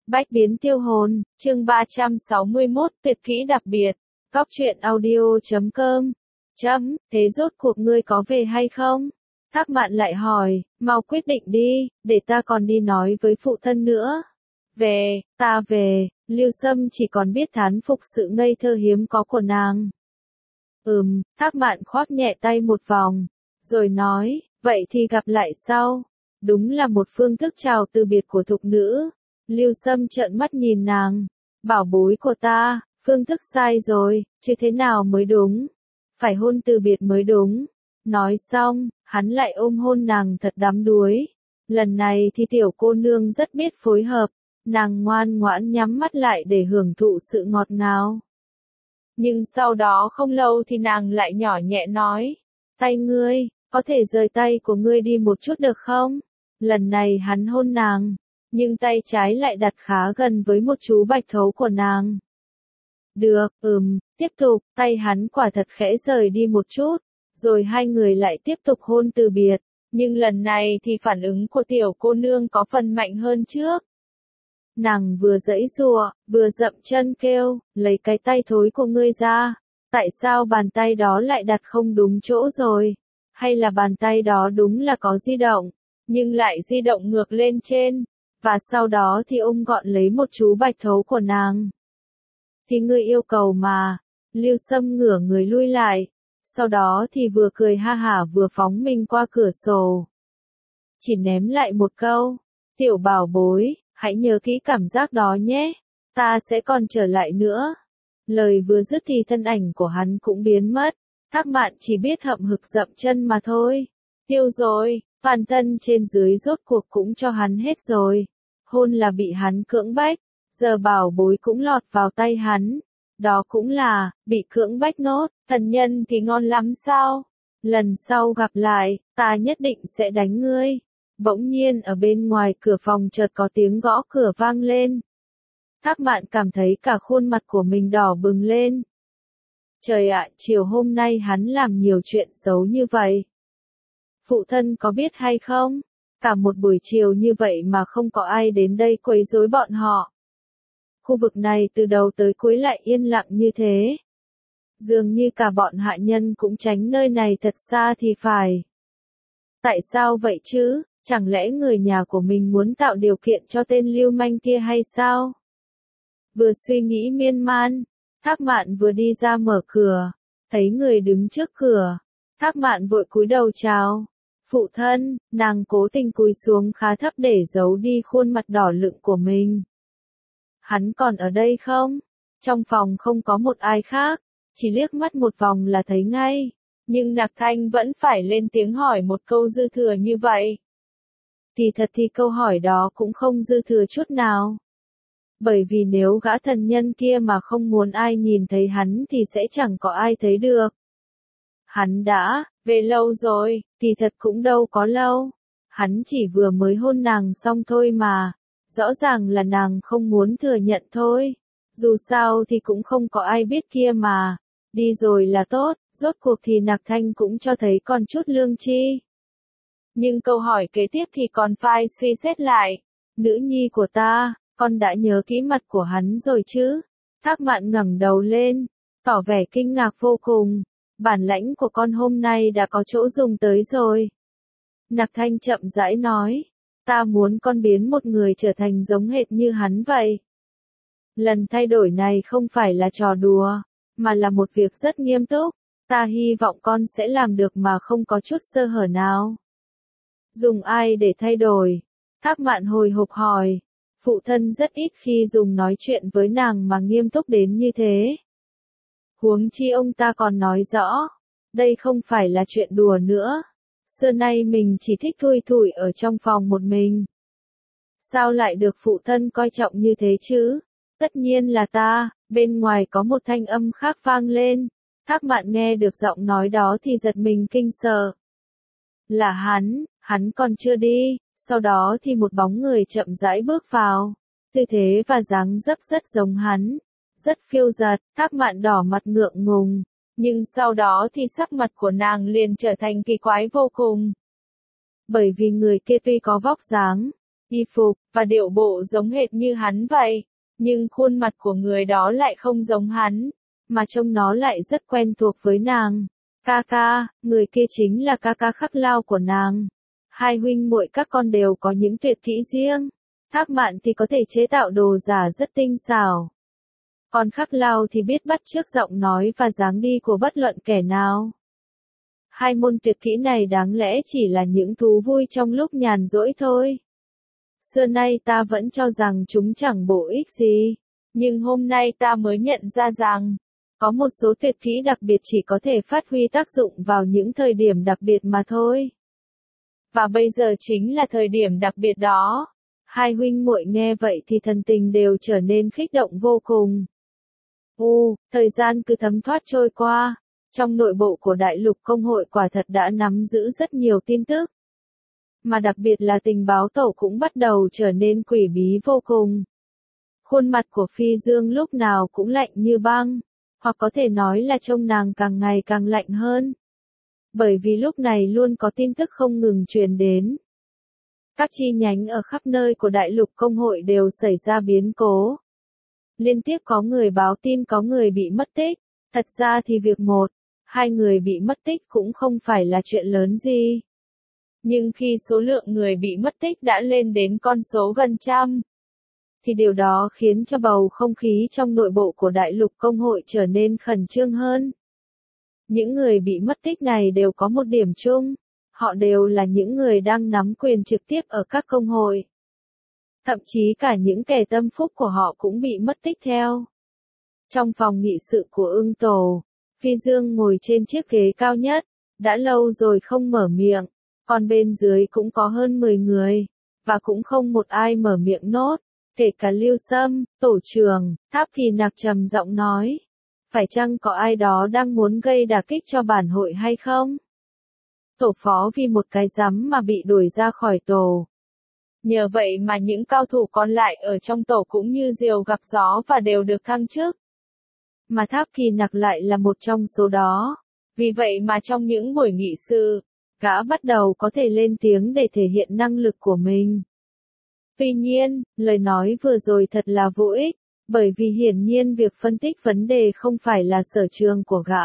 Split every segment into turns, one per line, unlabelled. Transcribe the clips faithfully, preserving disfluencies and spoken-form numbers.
Bách biến tiêu hồn, chương ba trăm sáu mươi mốt, tuyệt kỹ đặc biệt. Cóc truyện audio chấm com. Chấm, thế rốt cuộc ngươi có về hay không? Thác Mạn lại hỏi, mau quyết định đi, để ta còn đi nói với phụ thân nữa. Về, ta về, Lưu Sâm chỉ còn biết thán phục sự ngây thơ hiếm có của nàng. Ừm, Thác Mạn khoác nhẹ tay một vòng, rồi nói, vậy thì gặp lại sau. Đúng là một phương thức chào từ biệt của thục nữ. Lưu Sâm trợn mắt nhìn nàng, bảo bối của ta, phương thức sai rồi, chứ thế nào mới đúng. Phải hôn từ biệt mới đúng. Nói xong, hắn lại ôm hôn nàng thật đắm đuối. Lần này thì tiểu cô nương rất biết phối hợp, nàng ngoan ngoãn nhắm mắt lại để hưởng thụ sự ngọt ngào. Nhưng sau đó không lâu thì nàng lại nhỏ nhẹ nói, tay ngươi, có thể rời tay của ngươi đi một chút được không? Lần này hắn hôn nàng, nhưng tay trái lại đặt khá gần với một chú bạch thấu của nàng. Được, ừm, tiếp tục, tay hắn quả thật khẽ rời đi một chút, rồi hai người lại tiếp tục hôn từ biệt, nhưng lần này thì phản ứng của tiểu cô nương có phần mạnh hơn trước. Nàng vừa giãy giụa, vừa dậm chân kêu, lấy cái tay thối của ngươi ra, tại sao bàn tay đó lại đặt không đúng chỗ rồi? Hay là bàn tay đó đúng là có di động, nhưng lại di động ngược lên trên, và sau đó thì ôm gọn lấy một chú bạch thấu của nàng. Thì ngươi yêu cầu mà, Lưu Sâm ngửa người lui lại, sau đó thì vừa cười ha hả vừa phóng mình qua cửa sổ. Chỉ ném lại một câu, tiểu bảo bối, hãy nhớ kỹ cảm giác đó nhé, ta sẽ còn trở lại nữa. Lời vừa dứt thì thân ảnh của hắn cũng biến mất, Thác Mạn chỉ biết hậm hực dậm chân mà thôi. Tiêu rồi, toàn thân trên dưới rốt cuộc cũng cho hắn hết rồi. Hôn là bị hắn cưỡng bách, giờ bảo bối cũng lọt vào tay hắn. Đó cũng là, bị cưỡng bách nốt, thần nhân thì ngon lắm sao? Lần sau gặp lại, ta nhất định sẽ đánh ngươi. Bỗng nhiên ở bên ngoài cửa phòng chợt có tiếng gõ cửa vang lên. Thác Mạn cảm thấy cả khuôn mặt của mình đỏ bừng lên. Trời ạ, chiều hôm nay hắn làm nhiều chuyện xấu như vậy. Phụ thân có biết hay không? Cả một buổi chiều như vậy mà không có ai đến đây quấy rối bọn họ. Khu vực này từ đầu tới cuối lại yên lặng như thế. Dường như cả bọn hạ nhân cũng tránh nơi này thật xa thì phải. Tại sao vậy chứ? Chẳng lẽ người nhà của mình muốn tạo điều kiện cho tên lưu manh kia hay sao? Vừa suy nghĩ miên man, Thác Mạn vừa đi ra mở cửa, thấy người đứng trước cửa. Thác Mạn vội cúi đầu chào. Phụ thân, nàng cố tình cúi xuống khá thấp để giấu đi khuôn mặt đỏ lựng của mình. Hắn còn ở đây không? Trong phòng không có một ai khác, chỉ liếc mắt một vòng là thấy ngay. Nhưng Nặc Thanh vẫn phải lên tiếng hỏi một câu dư thừa như vậy. Thì thật thì câu hỏi đó cũng không dư thừa chút nào. Bởi vì nếu gã thần nhân kia mà không muốn ai nhìn thấy hắn thì sẽ chẳng có ai thấy được. Hắn đã về lâu rồi, thì thật cũng đâu có lâu. Hắn chỉ vừa mới hôn nàng xong thôi mà. Rõ ràng là nàng không muốn thừa nhận thôi. Dù sao thì cũng không có ai biết kia mà. Đi rồi là tốt, rốt cuộc thì Nặc Thanh cũng cho thấy còn chút lương tri. Nhưng câu hỏi kế tiếp thì còn phải suy xét lại. Nữ nhi của ta, con đã nhớ kỹ mặt của hắn rồi chứ? Thác Mạn ngẩng đầu lên, tỏ vẻ kinh ngạc vô cùng. Bản lãnh của con hôm nay đã có chỗ dùng tới rồi. Nặc Thanh chậm rãi nói, ta muốn con biến một người trở thành giống hệt như hắn vậy. Lần thay đổi này không phải là trò đùa, mà là một việc rất nghiêm túc. Ta hy vọng con sẽ làm được mà không có chút sơ hở nào. Dùng ai để thay đổi? Thác Mạn hồi hộp hỏi. Phụ thân rất ít khi dùng nói chuyện với nàng mà nghiêm túc đến như thế. Huống chi ông ta còn nói rõ, đây không phải là chuyện đùa nữa. Xưa nay mình chỉ thích thui thủi ở trong phòng một mình. Sao lại được phụ thân coi trọng như thế chứ? Tất nhiên là ta. Bên ngoài có một thanh âm khác vang lên. Thác Mạn nghe được giọng nói đó thì giật mình kinh sợ. Là hắn, hắn còn chưa đi. Sau đó thì một bóng người chậm rãi bước vào. Tư thế và dáng dấp rất giống hắn. Rất phiêu dật, Thác Mạn đỏ mặt ngượng ngùng. Nhưng sau đó thì sắc mặt của nàng liền trở thành kỳ quái vô cùng. Bởi vì người kia tuy có vóc dáng, y phục, và điệu bộ giống hệt như hắn vậy. Nhưng khuôn mặt của người đó lại không giống hắn, mà trông nó lại rất quen thuộc với nàng. Ca ca, người kia chính là ca ca Khắc Lao của nàng. Hai huynh muội các con đều có những tuyệt kỹ riêng. Thác Mạn thì có thể chế tạo đồ giả rất tinh xảo. Còn Khắc Lao thì biết bắt chước giọng nói và dáng đi của bất luận kẻ nào. Hai môn tuyệt kỹ này đáng lẽ chỉ là những thú vui trong lúc nhàn rỗi thôi. Xưa nay ta vẫn cho rằng chúng chẳng bổ ích gì, nhưng hôm nay ta mới nhận ra rằng, có một số tuyệt kỹ đặc biệt chỉ có thể phát huy tác dụng vào những thời điểm đặc biệt mà thôi. Và bây giờ chính là thời điểm đặc biệt đó. Hai huynh muội nghe vậy thì thần tình đều trở nên kích động vô cùng. U, thời gian cứ thấm thoát trôi qua, trong nội bộ của Đại lục Công hội quả thật đã nắm giữ rất nhiều tin tức. Mà đặc biệt là tình báo tổ cũng bắt đầu trở nên quỷ bí vô cùng. Khuôn mặt của Phi Dương lúc nào cũng lạnh như băng, hoặc có thể nói là trông nàng càng ngày càng lạnh hơn. Bởi vì lúc này luôn có tin tức không ngừng truyền đến. Các chi nhánh ở khắp nơi của Đại lục Công hội đều xảy ra biến cố. Liên tiếp có người báo tin có người bị mất tích. Thật ra thì việc một, hai người bị mất tích cũng không phải là chuyện lớn gì. Nhưng khi số lượng người bị mất tích đã lên đến con số gần trăm, thì điều đó khiến cho bầu không khí trong nội bộ của Đại lục Công hội trở nên khẩn trương hơn. Những người bị mất tích này đều có một điểm chung, họ đều là những người đang nắm quyền trực tiếp ở các công hội. Thậm chí cả những kẻ tâm phúc của họ cũng bị mất tích theo. Trong phòng nghị sự của Ưng Tổ, Phi Dương ngồi trên chiếc ghế cao nhất, đã lâu rồi không mở miệng, còn bên dưới cũng có hơn mười người, và cũng không một ai mở miệng nốt, kể cả Lưu Sâm, tổ trưởng. Tháp Kỳ Nặc trầm giọng nói, phải chăng có ai đó đang muốn gây đả kích cho bản hội hay không? Tổ phó vì một cái rắm mà bị đuổi ra khỏi tổ. Nhờ vậy mà những cao thủ còn lại ở trong tổ cũng như diều gặp gió và đều được thăng chức. Mà Tháp Kỳ Nặc lại là một trong số đó. Vì vậy mà trong những buổi nghị sự, gã bắt đầu có thể lên tiếng để thể hiện năng lực của mình. Tuy nhiên, lời nói vừa rồi thật là vô ích, bởi vì hiển nhiên việc phân tích vấn đề không phải là sở trường của gã.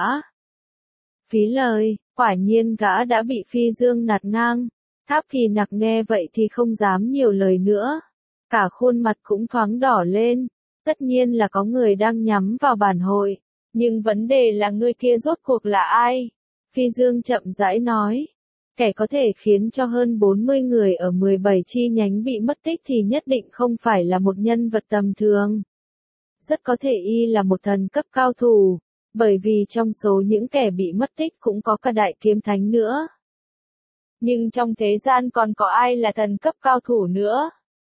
Phí lời, quả nhiên gã đã bị Phi Dương nạt ngang. Tháp Kỳ Nặc nghe vậy thì không dám nhiều lời nữa. Cả khuôn mặt cũng thoáng đỏ lên. Tất nhiên là có người đang nhắm vào bản hội. Nhưng vấn đề là người kia rốt cuộc là ai? Phi Dương chậm rãi nói. Kẻ có thể khiến cho hơn bốn mươi người ở mười bảy chi nhánh bị mất tích thì nhất định không phải là một nhân vật tầm thường. Rất có thể y là một thần cấp cao thủ. Bởi vì trong số những kẻ bị mất tích cũng có cả đại kiếm thánh nữa. Nhưng trong thế gian còn có ai là thần cấp cao thủ nữa?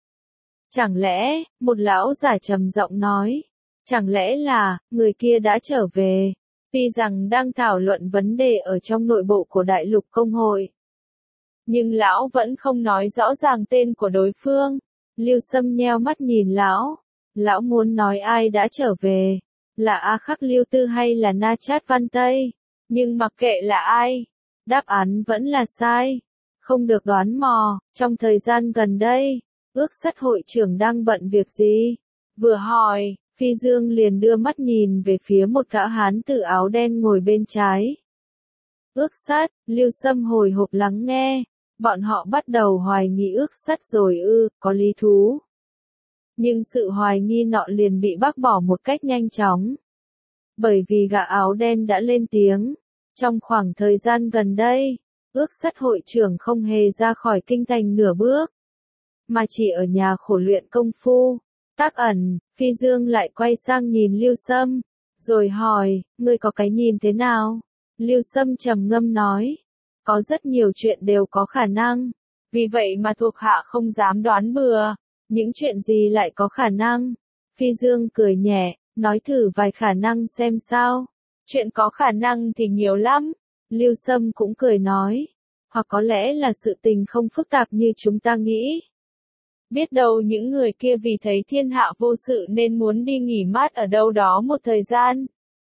Chẳng lẽ, một lão giả trầm giọng nói, chẳng lẽ là, người kia đã trở về, tuy rằng đang thảo luận vấn đề ở trong nội bộ của Đại lục Công hội. Nhưng lão vẫn không nói rõ ràng tên của đối phương. Lưu Sâm nheo mắt nhìn lão. Lão muốn nói ai đã trở về, là A Khắc Lưu Tư hay là Na Chát Văn Tây. Nhưng mặc kệ là ai, đáp án vẫn là sai. Không được đoán mò, trong thời gian gần đây, ước sắt hội trưởng đang bận việc gì? Vừa hỏi, Phi Dương liền đưa mắt nhìn về phía một gã hán tử áo đen ngồi bên trái. Ước sắt, Lưu Sâm hồi hộp lắng nghe, bọn họ bắt đầu hoài nghi ước sắt rồi ư, có lý thú. Nhưng sự hoài nghi nọ liền bị bác bỏ một cách nhanh chóng. Bởi vì gã áo đen đã lên tiếng, trong khoảng thời gian gần đây, ước sắt hội trưởng không hề ra khỏi kinh thành nửa bước, mà chỉ ở nhà khổ luyện công phu. Tác ẩn, Phi Dương lại quay sang nhìn Lưu Sâm, rồi hỏi, ngươi có cái nhìn thế nào? Lưu Sâm trầm ngâm nói, có rất nhiều chuyện đều có khả năng, vì vậy mà thuộc hạ không dám đoán bừa, những chuyện gì lại có khả năng? Phi Dương cười nhẹ, nói thử vài khả năng xem sao. Chuyện có khả năng thì nhiều lắm. Lưu Sâm cũng cười nói, hoặc có lẽ là sự tình không phức tạp như chúng ta nghĩ. Biết đâu những người kia vì thấy thiên hạ vô sự nên muốn đi nghỉ mát ở đâu đó một thời gian.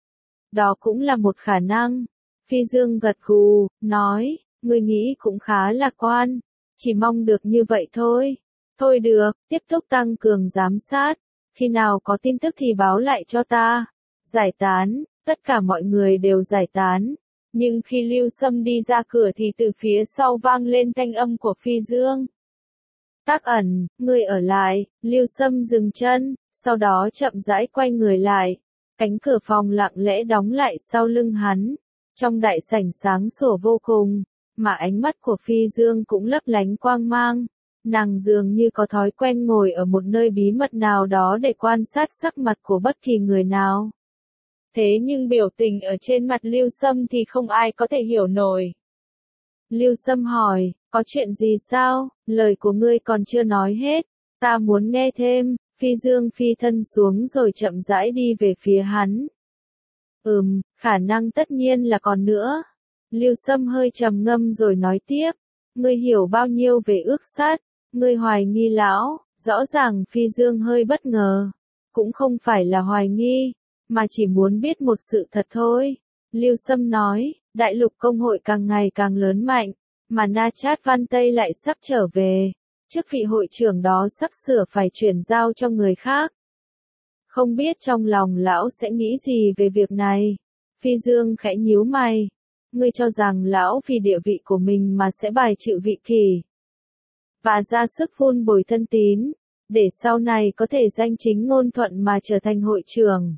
Đó cũng là một khả năng. Phi Dương gật gù, nói, ngươi nghĩ cũng khá lạc quan, chỉ mong được như vậy thôi. Thôi được, tiếp tục tăng cường giám sát. Khi nào có tin tức thì báo lại cho ta. Giải tán, tất cả mọi người đều giải tán. Nhưng khi Lưu Sâm đi ra cửa thì từ phía sau vang lên thanh âm của Phi Dương. Tác Ẩn, ngươi ở lại. Lưu Sâm dừng chân, sau đó chậm rãi quay người lại. Cánh cửa phòng lặng lẽ đóng lại sau lưng hắn. Trong đại sảnh sáng sủa vô cùng, mà ánh mắt của Phi Dương cũng lấp lánh quang mang. Nàng dường như có thói quen ngồi ở một nơi bí mật nào đó để quan sát sắc mặt của bất kỳ người nào. Thế nhưng biểu tình ở trên mặt Lưu Sâm thì không ai có thể hiểu nổi. Lưu Sâm hỏi, có chuyện gì sao? Lời của ngươi còn chưa nói hết, ta muốn nghe thêm. Phi Dương phi thân xuống rồi chậm rãi đi về phía hắn. Ừm, khả năng tất nhiên là còn nữa. Lưu Sâm hơi trầm ngâm rồi nói tiếp. Ngươi hiểu bao nhiêu về ước sát? Ngươi hoài nghi lão? Rõ ràng Phi Dương hơi bất ngờ. Cũng không phải là hoài nghi, mà chỉ muốn biết một sự thật thôi. Lưu Sâm nói, đại lục công hội càng ngày càng lớn mạnh, mà Na Chát Văn Tây lại sắp trở về. Chức vị hội trưởng đó sắp sửa phải chuyển giao cho người khác. Không biết trong lòng lão sẽ nghĩ gì về việc này. Phi Dương khẽ nhíu mày. Ngươi cho rằng lão vì địa vị của mình mà sẽ bài trừ vị kỳ. Và ra sức phun bồi thân tín, để sau này có thể danh chính ngôn thuận mà trở thành hội trưởng.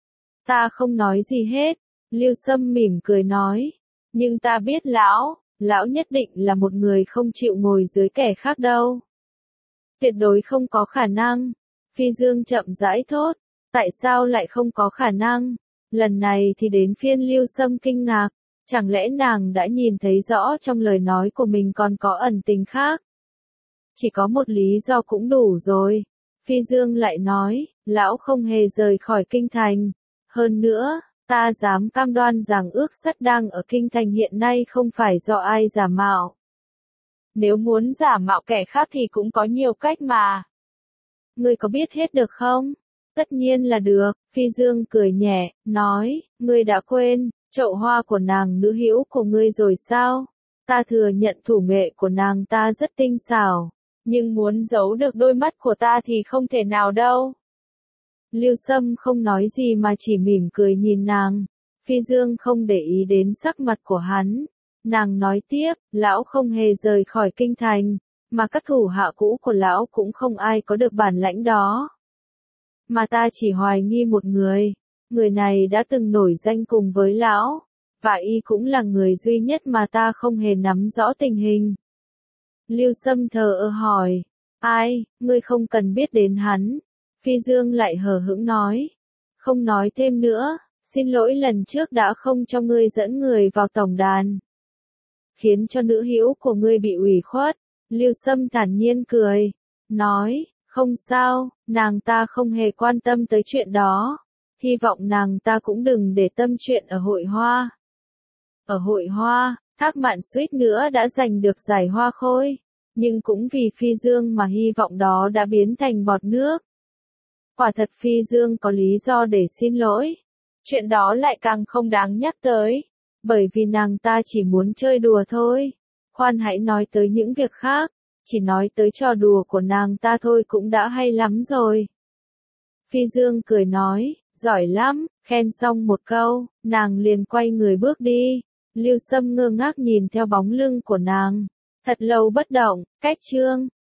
Ta không nói gì hết. Lưu Sâm mỉm cười nói. Nhưng ta biết lão, lão nhất định là một người không chịu ngồi dưới kẻ khác đâu. Tuyệt đối không có khả năng. Phi Dương chậm rãi thốt. Tại sao lại không có khả năng? Lần này thì đến phiên Lưu Sâm kinh ngạc. Chẳng lẽ nàng đã nhìn thấy rõ trong lời nói của mình còn có ẩn tình khác? Chỉ có một lý do cũng đủ rồi. Phi Dương lại nói, lão không hề rời khỏi kinh thành. Hơn nữa, ta dám cam đoan rằng ước sắt đang ở kinh thành hiện nay không phải do ai giả mạo. Nếu muốn giả mạo kẻ khác thì cũng có nhiều cách mà. Ngươi có biết hết được không? Tất nhiên là được. Phi Dương cười nhẹ, nói, ngươi đã quên chậu hoa của nàng nữ hữu của ngươi rồi sao? Ta thừa nhận thủ nghệ của nàng ta rất tinh xảo, nhưng muốn giấu được đôi mắt của ta thì không thể nào đâu. Lưu Sâm không nói gì mà chỉ mỉm cười nhìn nàng. Phi Dương không để ý đến sắc mặt của hắn. Nàng nói tiếp, lão không hề rời khỏi kinh thành, mà các thủ hạ cũ của lão cũng không ai có được bản lãnh đó. Mà ta chỉ hoài nghi một người. Người này đã từng nổi danh cùng với lão, và y cũng là người duy nhất mà ta không hề nắm rõ tình hình. Lưu Sâm thờ ơ hỏi, ai, ngươi không cần biết đến hắn. Phi Dương lại hờ hững nói, không nói thêm nữa, xin lỗi lần trước đã không cho ngươi dẫn người vào tổng đàn, khiến cho nữ hữu của ngươi bị ủy khuất. Lưu Sâm thản nhiên cười, nói, không sao, nàng ta không hề quan tâm tới chuyện đó. Hy vọng nàng ta cũng đừng để tâm chuyện ở hội hoa. Ở hội hoa, Thác Mạn suýt nữa đã giành được giải hoa khôi, nhưng cũng vì Phi Dương mà hy vọng đó đã biến thành bọt nước. Quả thật Phi Dương có lý do để xin lỗi. Chuyện đó lại càng không đáng nhắc tới, bởi vì nàng ta chỉ muốn chơi đùa thôi. Khoan hãy nói tới những việc khác, chỉ nói tới trò đùa của nàng ta thôi cũng đã hay lắm rồi. Phi Dương cười nói, giỏi lắm, khen xong một câu, nàng liền quay người bước đi. Lưu Sâm ngơ ngác nhìn theo bóng lưng của nàng, thật lâu bất động. Cách chương